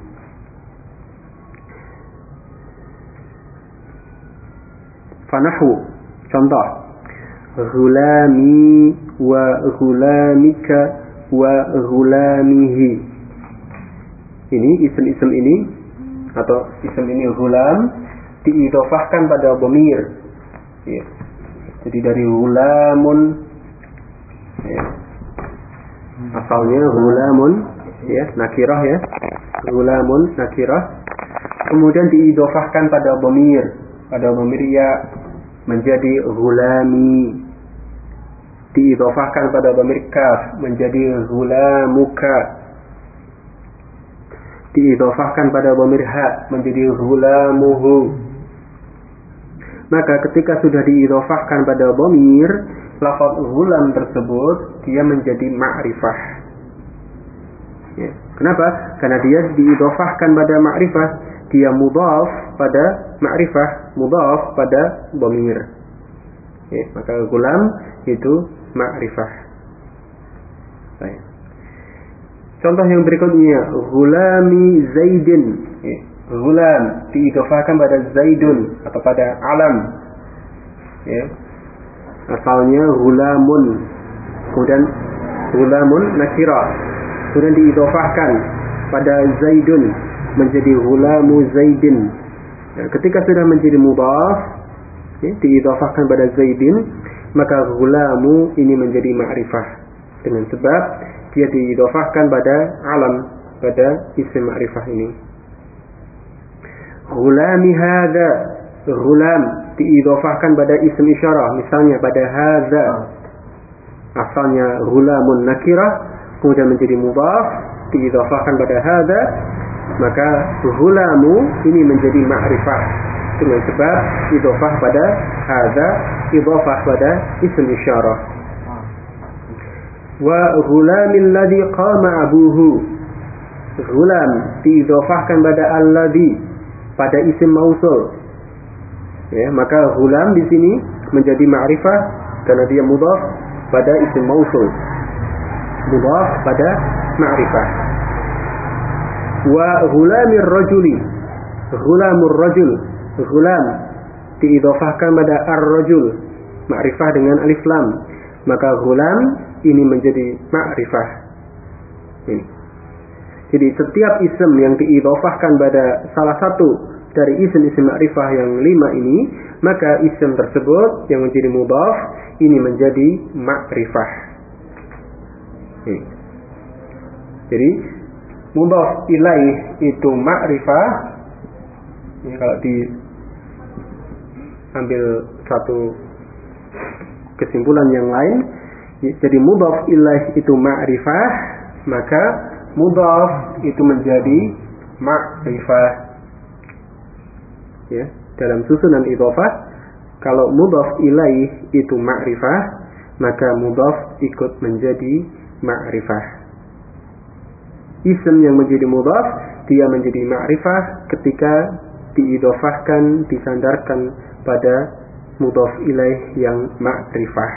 Fanahwu, contoh. Ghulami wa ghulamika wa ghulamihi. Ini isim-isim ini atau isim ini ghulam diidhofahkan pada dhamir. Ya. Jadi dari ghulamun ya. Asalnya ghulamun ya, nakirah ya. Ghulamun nakirah. Kemudian diidhofahkan pada dhamir ya menjadi ghulami. Diidhofahkan pada dhamir kaf menjadi ghulamuka. Diidhofahkan pada dhamir ha menjadi ghulamuhu. Maka ketika sudah diidhofahkan pada dhamir, lafaz ghulam tersebut dia menjadi ma'rifah. Ya. Kenapa? Karena dia diidhofahkan pada ma'rifah, dia mudhaf pada ma'rifah, mudhaf pada dhamir. Ya, maka ghulam itu ma'rifah. Baik. Contoh yang berikutnya, ghulami Zaidin. Ya. Ghulam diidhofahkan pada Zaidun atau pada alam. Ya. Asalnya ghulamun. Kemudian ghulamun nakirah. Kemudian diidhofahkan pada Zaidun menjadi ghulamu Zaidin. Nah, ketika sudah menjadi mudhaf, ya, diidhofahkan pada Zaidin, maka ghulamu ini menjadi ma'rifah dengan sebab dia diidhofahkan pada alam, pada isim ma'rifah ini. Ghulami hadza, ghulam diidhofahkan pada isim isyarah, misalnya pada hadza. Asalnya ghulamun nakirah, kemudian menjadi mudhaf, diidhofahkan pada hadza, maka ghulamu ini menjadi ma'rifah dengan sebab idhofah pada hadza, idhofah pada isim isyarah. Wa ghulamil ladzi qama abuhu, ghulam diidhofahkan pada alladzi, pada isim mausul. Ya, maka ghulam di sini menjadi ma'rifah karena dia mudhaf pada isim mausul. Mudhaf pada ma'rifah. Wa ghulamir rajuli, ghulamur rajul, ghulam diidhofahkan pada ar-rajul, ma'rifah dengan alif lam. Maka ghulam ini menjadi ma'rifah. Ini. Jadi setiap isim yang diidhofahkan pada salah satu dari isim-isim ma'rifah yang 5 ini, maka isim tersebut yang menjadi mudhaf ini menjadi ma'rifah. Ini. Jadi mudhaf ilaih itu ma'rifah. Ini kalau diambil satu kesimpulan yang lain, jadi mudhaf ilaih itu ma'rifah, maka mudhaf itu menjadi ma'rifah. Ya, dalam susunan idhofah, kalau mudhaf ilaih itu ma'rifah, maka mudhaf ikut menjadi ma'rifah. Isim yang menjadi mudhaf, dia menjadi ma'rifah ketika diidhofahkan, disandarkan pada mudhaf ilaih yang ma'rifah.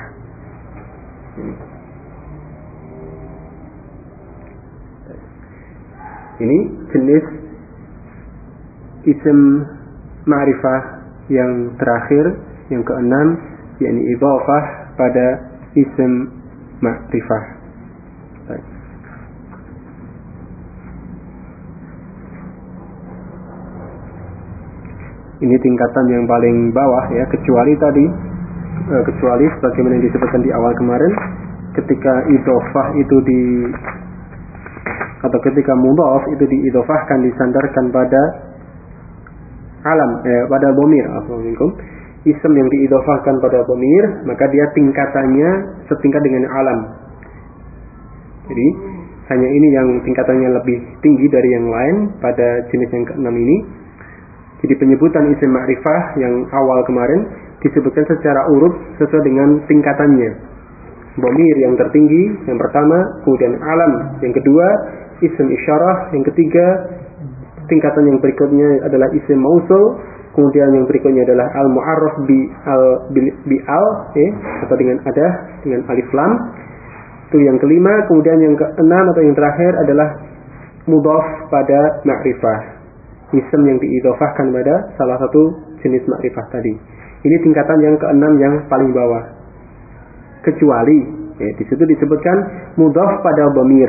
Ini jenis isim ma'rifah yang terakhir, yang keenam, yakni idhofah pada isim ma'rifah. Ini tingkatan yang paling bawah ya, kecuali sebagaimana yang disebutkan di awal kemarin, ketika idhofah itu ketika mudhaf itu diidhofahkan, disandarkan pada alam, pada dhamir, isim yang diidhofahkan pada dhamir, maka dia tingkatannya setingkat dengan alam. Jadi hanya ini yang tingkatannya lebih tinggi dari yang lain pada jenis yang keenam ini. Jadi penyebutan isim ma'rifah yang awal kemarin disebutkan secara urut sesuai dengan tingkatannya. Dhamir yang tertinggi yang pertama, kemudian alam yang kedua, isim isyarah yang ketiga, tingkatan yang berikutnya adalah isim mausul, kemudian yang berikutnya adalah al-mu'arraf bi al, atau dengan adah, dengan alif lam. Itu yang kelima, kemudian yang keenam atau yang terakhir adalah mudhaf pada ma'rifah. Isim yang diidhofahkan pada salah satu jenis ma'rifah tadi. Ini tingkatan yang keenam yang paling bawah. Kecuali, di situ disebutkan mudhaf pada dhamir.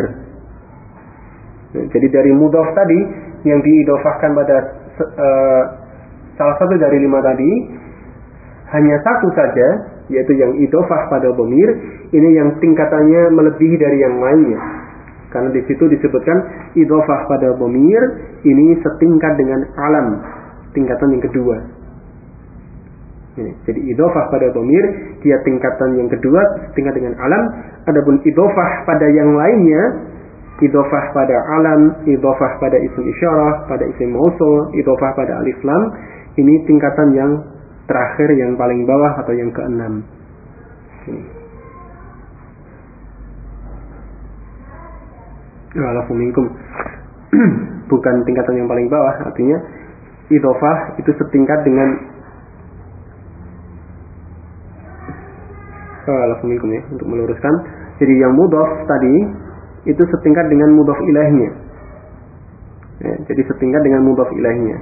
Jadi dari mudhaf tadi yang diidhofahkan pada salah satu dari 5 tadi, hanya satu saja, yaitu yang idhofah pada dhamir. Ini yang tingkatannya melebihi dari yang lainnya. Karena di situ disebutkan idhofah pada dhamir ini setingkat dengan alam, tingkatan yang kedua. Jadi idhofah pada dhamir dia tingkatan yang kedua, setingkat dengan alam. Adapun idhofah pada yang lainnya, idhofah pada alam, idhofah pada isim isyarah, pada isim mausul, idhofah pada alif lam, ini tingkatan yang terakhir, yang paling bawah atau yang keenam. Walafu minkum bukan tingkatan yang paling bawah, artinya idhofah itu setingkat dengan walafu minkum ya, untuk meluruskan. Jadi yang mudhaf tadi itu setingkat dengan mudhaf ilaihnya. Jadi setingkat dengan mudhaf ilaihnya.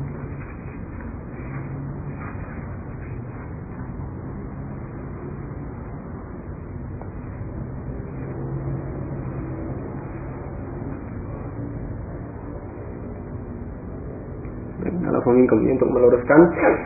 Untuk meluruskan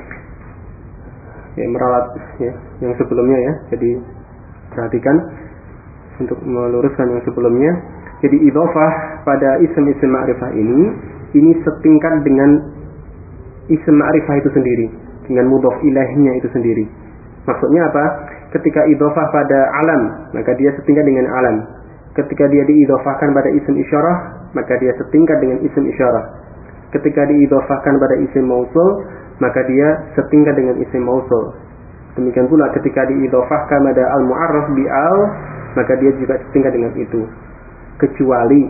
meralat yang sebelumnya ya. Jadi perhatikan untuk meluruskan yang sebelumnya. Jadi idhofah pada isim-isim ma'rifah ini setingkat dengan isim ma'rifah itu sendiri, dengan mudhaf ilaihnya itu sendiri. Maksudnya apa? Ketika idhofah pada alam, maka dia setingkat dengan alam. Ketika dia diidhofahkan pada isim isyarah, maka dia setingkat dengan isim isyarah. Ketika diidhofahkan pada isim mausul, maka dia setingkat dengan isim mausul. Demikian pula ketika diidhofahkan pada al-mu'arraf bi al, maka dia juga setingkat dengan itu. Kecuali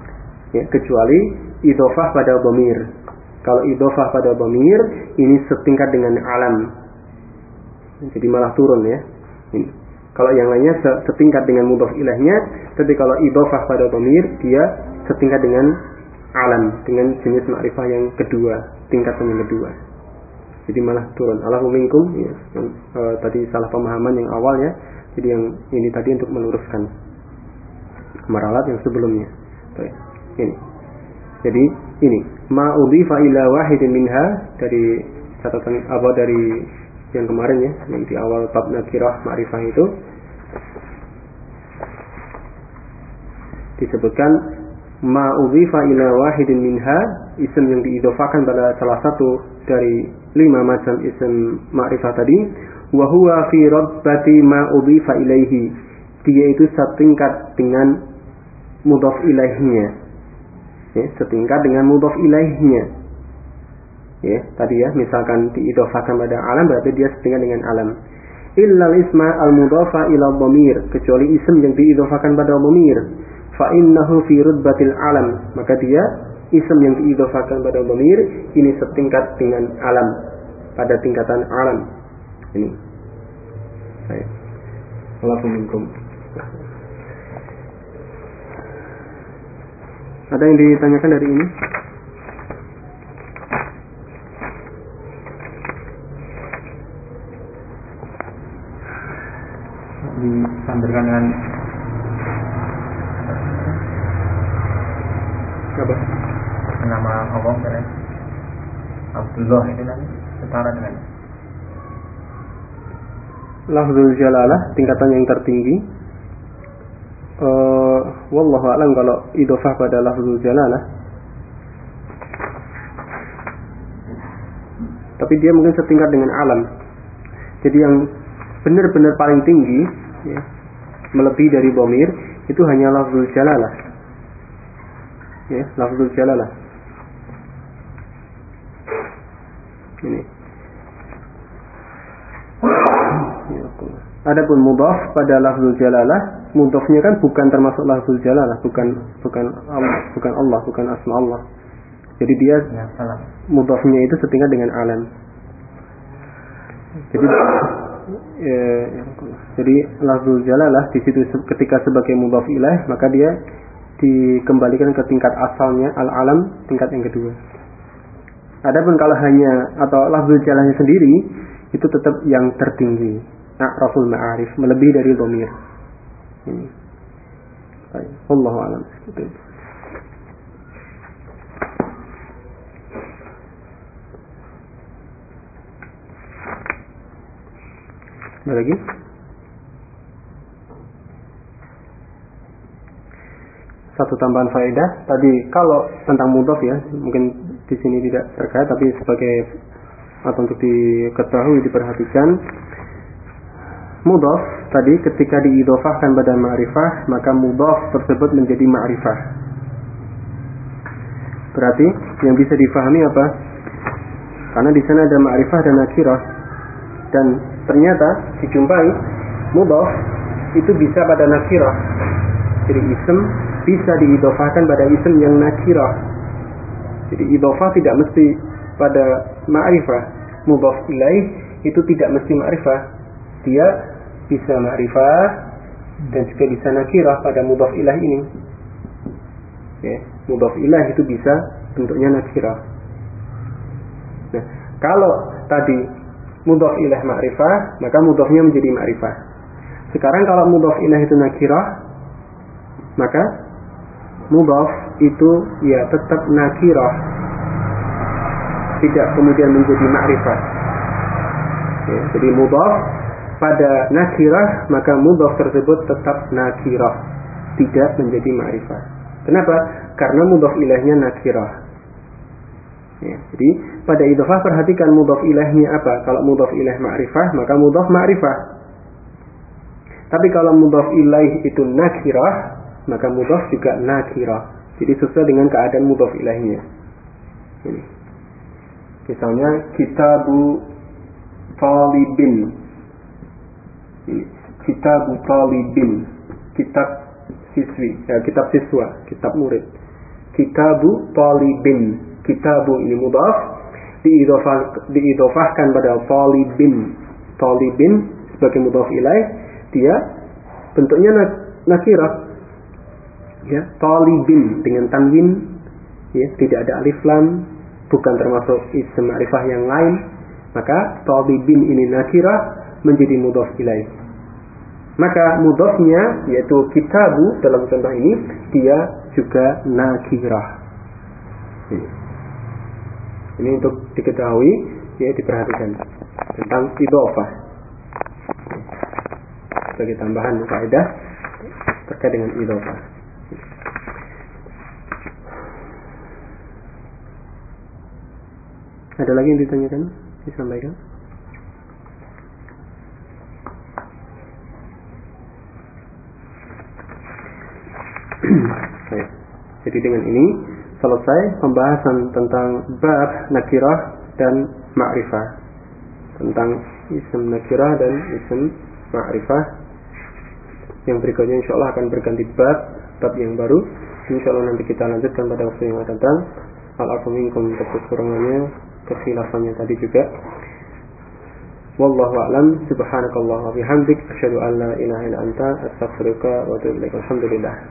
idhofah pada dhamir. Kalau idhofah pada dhamir ini setingkat dengan alam. Jadi malah turun ya. Ini. Kalau yang lainnya setingkat dengan mudhaf ilaihnya, tapi kalau idhofah pada dhamir dia setingkat dengan alam, dengan jenis ma'rifah yang kedua, tingkatan yang kedua. Jadi malah turun. Allahu minkum ya. Tadi salah pemahaman yang awal ya. Jadi yang ini tadi untuk meluruskan meralat yang sebelumnya. Ini. Jadi ini ma udhifa ila wahidin minha, dari catatan dari yang kemarin ya, yang di awal bab nakirah ma'rifah itu disebutkan ma udhifa ila wahidin minha, isim yang diidhofakan pada salah satu dari 5 macam isim ma'rifah tadi, wa huwa fi rabbati ma udhifa ilaihi, dia itu setingkat dengan mudhaf ilaihnya, ya, setingkat dengan mudhaf ilaihnya, ya, tadi ya, misalkan diidhofakan pada alam berarti dia setingkat dengan alam. Illal isma al mudhafa ila dhamir, kecuali isim yang diidhofakan pada dhamir, fa innahu fi rutbatil alam, maka dia isim yang diidhofakan pada dhamir ini setingkat dengan alam, pada tingkatan alam. Ini saya Assalamualaikum. Ada yang ditanyakan dari ini? Disandarkan dengan apa? Nama Allah dan Abdullah itu nanti setara dengan lafzul jalalah, tingkatan yang tertinggi. Wallahu a'lam kalau idhofah pada lafzul jalalah. Tapi dia mungkin setingkat dengan alam. Jadi yang benar-benar paling tinggi, ya, melebihi dari dhamir, itu hanya lafzul jalalah. Ya, lafzul jalalah. Ini. Adapun mudhaf pada lafzul jalalah, mudhafnya kan bukan termasuk lafzul jalalah, bukan Allah, bukan asma Allah. Jadi dia mudhafnya itu setingkat dengan alam. Jadi lafzul jalalah di situ ketika sebagai mudhaf ilaih, maka dia dikembalikan ke tingkat asalnya al-alam, tingkat yang kedua. Adapun kalau hanya atau lafzul jalalahnya sendiri, itu tetap yang tertinggi, a'raful ma'arif, melebihi dari dhamir. Ini. Baik, wallahu a'lam. Ada lagi? Satu tambahan faedah tadi, kalau tentang mudhaf ya, mungkin di sini tidak terkait, tapi sebagai atau untuk diketahui, diperhatikan, mudhaf tadi ketika diidhofahkan pada ma'rifah, maka mudhaf tersebut menjadi ma'rifah. Berarti yang bisa difahami apa? Karena di sana ada ma'rifah dan nakirah, dan ternyata dijumpai mudhaf itu bisa pada nakirah. Jadi isim bisa diidhofahkan pada isim yang nakirah. Jadi idhofah tidak mesti pada ma'rifah. Mudhaf ilaih itu tidak mesti ma'rifah. Dia bisa ma'rifah dan juga bisa nakirah pada mudhaf ilaih ini. Ya, mudhaf ilaih itu bisa bentuknya nakirah. Nah, kalau tadi mudhaf ilaih ma'rifah, maka mudhafnya menjadi ma'rifah. Sekarang kalau mudhaf ilaih itu nakirah, maka mudhaf itu ya tetap nakirah, tidak kemudian menjadi ma'rifah. Ya, jadi mudhaf pada nakirah, maka mudhaf tersebut tetap nakirah, tidak menjadi ma'rifah. Kenapa? Karena mudhaf ilaihnya nakirah. Ya, jadi pada idhofah perhatikan mudhaf ilaihnya apa. Kalau mudhaf ilaih ma'rifah, maka mudhaf ma'rifah. Tapi kalau mudhaf ilaih itu nakirah, maka mudhaf juga nakirah. Jadi sesuai dengan keadaan mudhaf ilaihnya. Ini. Misalnya kitabu talibin. Ini. Kitabu talibin. Kitab siswi, ya, kitab siswa, kitab murid. Kitabu talibin. Kitabu ini mudhaf diidhofahkan pada talibin. Talibin sebagai mudhaf ilaih, dia bentuknya nakirah. Ya, talibin dengan tanwin, ya, tidak ada alif lam, bukan termasuk isim ma'rifah yang lain, maka talibin ini nakirah menjadi mudhaf ilaih. Maka mudhafnya yaitu kitabu dalam contoh ini dia juga nakirah. Ini untuk diketahui, ya, diperhatikan tentang idhofah sebagai tambahan kaidah terkait dengan idhofah. Ada lagi yang ditanyakan? Disampaikan. Jadi dengan ini selesai pembahasan tentang bab nakirah dan ma'rifah, tentang ism nakirah dan ism ma'rifah. Yang berikutnya insyaallah akan berganti bab yang baru. Insyaallah nanti kita lanjutkan pada waktu yang akan datang. Al-afu minkum, kekurangannya, kekhilafannya tadi juga. Wallahu a'lam. Subhanakallah wa bihamdik, asyhadu an la ilaha illa anta, astaghfiruka wa atubu ilaik. Alhamdulillah.